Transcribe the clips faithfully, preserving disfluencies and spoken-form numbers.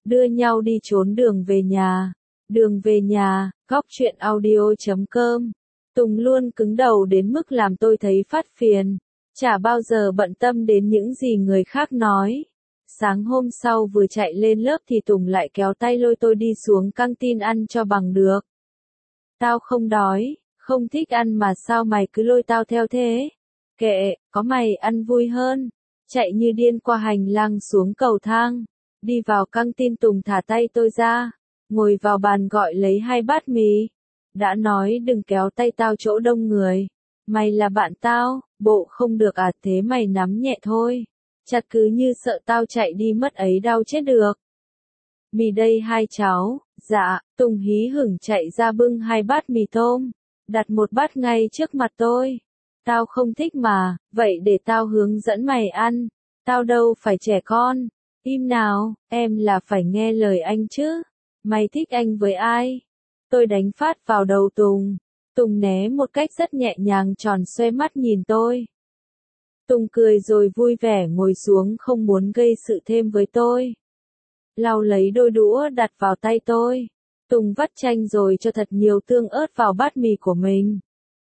đưa nhau đi trốn đường về nhà. Đường về nhà, góc truyện audio chấm com. Tùng luôn cứng đầu đến mức làm tôi thấy phát phiền. Chả bao giờ bận tâm đến những gì người khác nói. Sáng hôm sau vừa chạy lên lớp thì Tùng lại kéo tay lôi tôi đi xuống căng tin ăn cho bằng được. Tao không đói, không thích ăn mà sao mày cứ lôi tao theo thế? Kệ, có mày ăn vui hơn. Chạy như điên qua hành lang xuống cầu thang. Đi vào căng tin Tùng thả tay tôi ra. Ngồi vào bàn gọi lấy hai bát mì. Đã nói đừng kéo tay tao chỗ đông người. Mày là bạn tao, bộ không được à, thế mày nắm nhẹ thôi. Chặt cứ như sợ tao chạy đi mất ấy đau chết được. Mì đây hai cháu. Dạ. Tùng hí hửng chạy ra bưng hai bát mì tôm. Đặt một bát ngay trước mặt tôi. Tao không thích mà, vậy để tao hướng dẫn mày ăn. Tao đâu phải trẻ con. Im nào, em là phải nghe lời anh chứ. Mày thích anh với ai? Tôi đánh phát vào đầu Tùng. Tùng né một cách rất nhẹ nhàng tròn xoe mắt nhìn tôi. Tùng cười rồi vui vẻ ngồi xuống không muốn gây sự thêm với tôi. Lau lấy đôi đũa đặt vào tay tôi. Tùng vắt chanh rồi cho thật nhiều tương ớt vào bát mì của mình.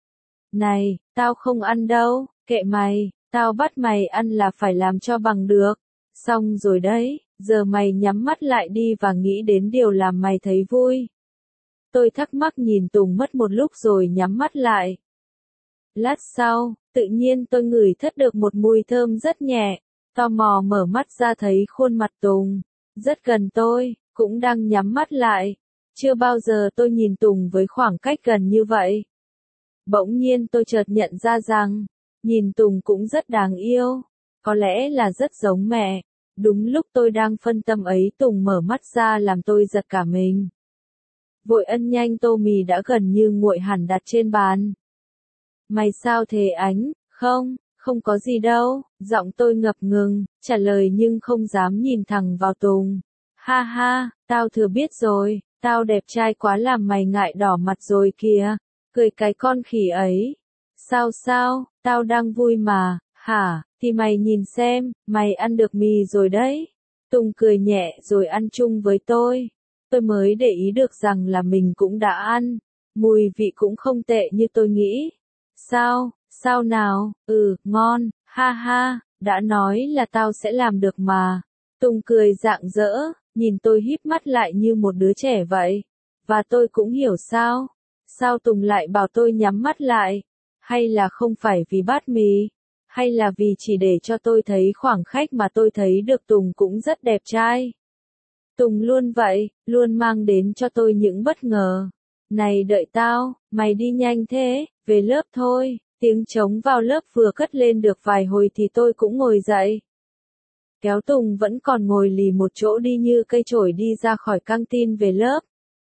Này, tao không ăn đâu, kệ mày, tao bắt mày ăn là phải làm cho bằng được. Xong rồi đấy, giờ mày nhắm mắt lại đi và nghĩ đến điều làm mày thấy vui. Tôi thắc mắc nhìn Tùng mất một lúc rồi nhắm mắt lại. Lát sau, tự nhiên tôi ngửi thất được một mùi thơm rất nhẹ, tò mò mở mắt ra thấy khuôn mặt Tùng, rất gần tôi, cũng đang nhắm mắt lại. Chưa bao giờ tôi nhìn Tùng với khoảng cách gần như vậy. Bỗng nhiên tôi chợt nhận ra rằng, nhìn Tùng cũng rất đáng yêu, có lẽ là rất giống mẹ. Đúng lúc tôi đang phân tâm ấy Tùng mở mắt ra làm tôi giật cả mình. Vội ân nhanh tô mì đã gần như nguội hẳn đặt trên bàn. Mày sao thế Ánh? Không, không có gì đâu, giọng tôi ngập ngừng, trả lời nhưng không dám nhìn thẳng vào Tùng. Ha ha, tao thừa biết rồi, tao đẹp trai quá làm mày ngại đỏ mặt rồi kìa, cười cái con khỉ ấy. Sao sao, tao đang vui mà, hả, thì mày nhìn xem, mày ăn được mì rồi đấy. Tùng cười nhẹ rồi ăn chung với tôi. Tôi mới để ý được rằng là mình cũng đã ăn, mùi vị cũng không tệ như tôi nghĩ. Sao, sao nào, ừ, ngon, ha ha, đã nói là tao sẽ làm được mà. Tùng cười rạng rỡ, nhìn tôi híp mắt lại như một đứa trẻ vậy. Và tôi cũng hiểu sao. Sao Tùng lại bảo tôi nhắm mắt lại? Hay là không phải vì bát mì? Hay là vì chỉ để cho tôi thấy khoảng cách mà tôi thấy được Tùng cũng rất đẹp trai? Tùng luôn vậy, luôn mang đến cho tôi những bất ngờ. Này đợi tao, mày đi nhanh thế, về lớp thôi. Tiếng trống vào lớp vừa cất lên được vài hồi thì tôi cũng ngồi dậy. Kéo Tùng vẫn còn ngồi lì một chỗ đi như cây chổi đi ra khỏi căng tin về lớp.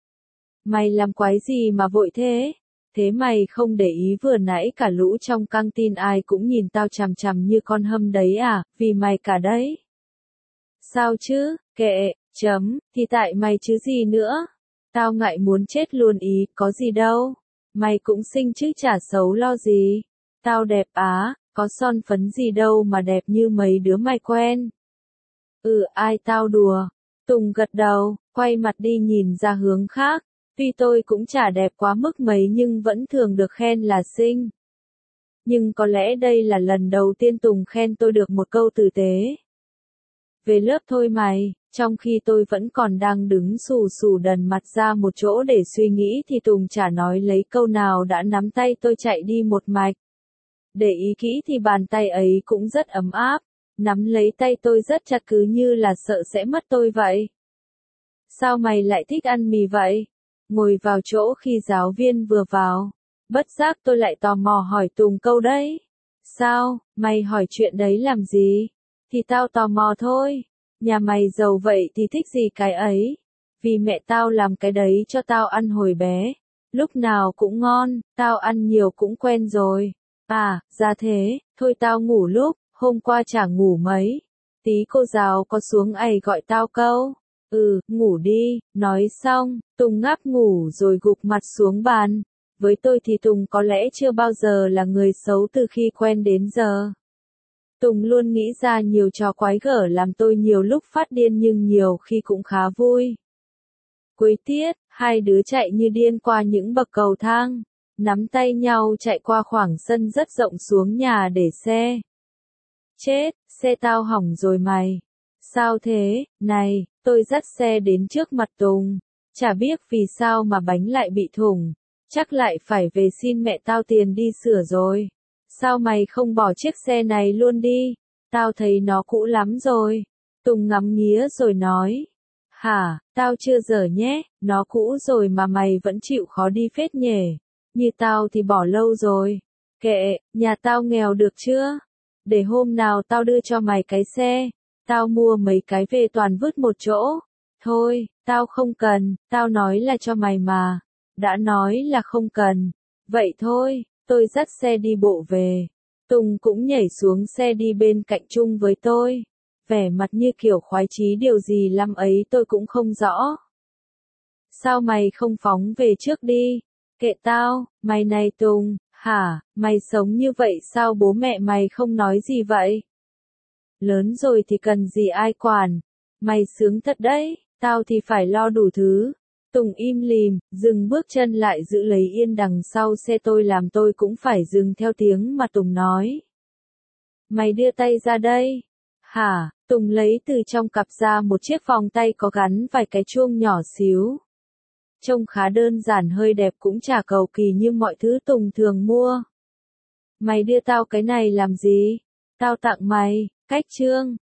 Mày làm quái gì mà vội thế? Thế mày không để ý vừa nãy cả lũ trong căng tin ai cũng nhìn tao chằm chằm như con hâm đấy à, vì mày cả đấy. Sao chứ, kệ, chấm, thì tại mày chứ gì nữa. Tao ngại muốn chết luôn ý, có gì đâu. Mày cũng xinh chứ chả xấu lo gì. Tao đẹp á, có son phấn gì đâu mà đẹp như mấy đứa mày quen. Ừ, ai tao đùa. Tùng gật đầu, quay mặt đi nhìn ra hướng khác. Tuy tôi cũng chả đẹp quá mức mấy nhưng vẫn thường được khen là xinh. Nhưng có lẽ đây là lần đầu tiên Tùng khen tôi được một câu tử tế. Về lớp thôi mày, trong khi tôi vẫn còn đang đứng xù xù đần mặt ra một chỗ để suy nghĩ thì Tùng chả nói lấy câu nào đã nắm tay tôi chạy đi một mạch. Để ý kỹ thì bàn tay ấy cũng rất ấm áp, nắm lấy tay tôi rất chặt cứ như là sợ sẽ mất tôi vậy. Sao mày lại thích ăn mì vậy? Ngồi vào chỗ khi giáo viên vừa vào. Bất giác tôi lại tò mò hỏi Tùng câu đấy. Sao, mày hỏi chuyện đấy làm gì? Thì tao tò mò thôi. Nhà mày giàu vậy thì thích gì cái ấy? Vì mẹ tao làm cái đấy cho tao ăn hồi bé. Lúc nào cũng ngon, tao ăn nhiều cũng quen rồi. À, ra thế, thôi tao ngủ lúc, hôm qua chả ngủ mấy. Tí cô giáo có xuống ầy gọi tao câu. Ừ, ngủ đi, nói xong, Tùng ngáp ngủ rồi gục mặt xuống bàn. Với tôi thì Tùng có lẽ chưa bao giờ là người xấu từ khi quen đến giờ. Tùng luôn nghĩ ra nhiều trò quái gở làm tôi nhiều lúc phát điên nhưng nhiều khi cũng khá vui. Cuối tiết, hai đứa chạy như điên qua những bậc cầu thang, nắm tay nhau chạy qua khoảng sân rất rộng xuống nhà để xe. Chết, xe tao hỏng rồi mày. Sao thế, này, tôi dắt xe đến trước mặt Tùng. Chả biết vì sao mà bánh lại bị thủng. Chắc lại phải về xin mẹ tao tiền đi sửa rồi. Sao mày không bỏ chiếc xe này luôn đi? Tao thấy nó cũ lắm rồi. Tùng ngắm nghía rồi nói. Hả, tao chưa dở nhé, nó cũ rồi mà mày vẫn chịu khó đi phết nhỉ. Như tao thì bỏ lâu rồi. Kệ, nhà tao nghèo được chưa? Để hôm nào tao đưa cho mày cái xe. Tao mua mấy cái về toàn vứt một chỗ. Thôi, tao không cần, tao nói là cho mày mà. Đã nói là không cần. Vậy thôi, tôi dắt xe đi bộ về. Tùng cũng nhảy xuống xe đi bên cạnh chung với tôi. Vẻ mặt như kiểu khoái chí điều gì lắm ấy tôi cũng không rõ. Sao mày không phóng về trước đi? Kệ tao, mày này Tùng, hả, mày sống như vậy sao bố mẹ mày không nói gì vậy? Lớn rồi thì cần gì ai quản. Mày sướng thật đấy, tao thì phải lo đủ thứ. Tùng im lìm, dừng bước chân lại giữ lấy yên đằng sau xe tôi làm tôi cũng phải dừng theo tiếng mà Tùng nói. Mày đưa tay ra đây. Hả, Tùng lấy từ trong cặp ra một chiếc vòng tay có gắn vài cái chuông nhỏ xíu. Trông khá đơn giản hơi đẹp cũng chả cầu kỳ như mọi thứ Tùng thường mua. Mày đưa tao cái này làm gì? Tao tặng mày, cách trương.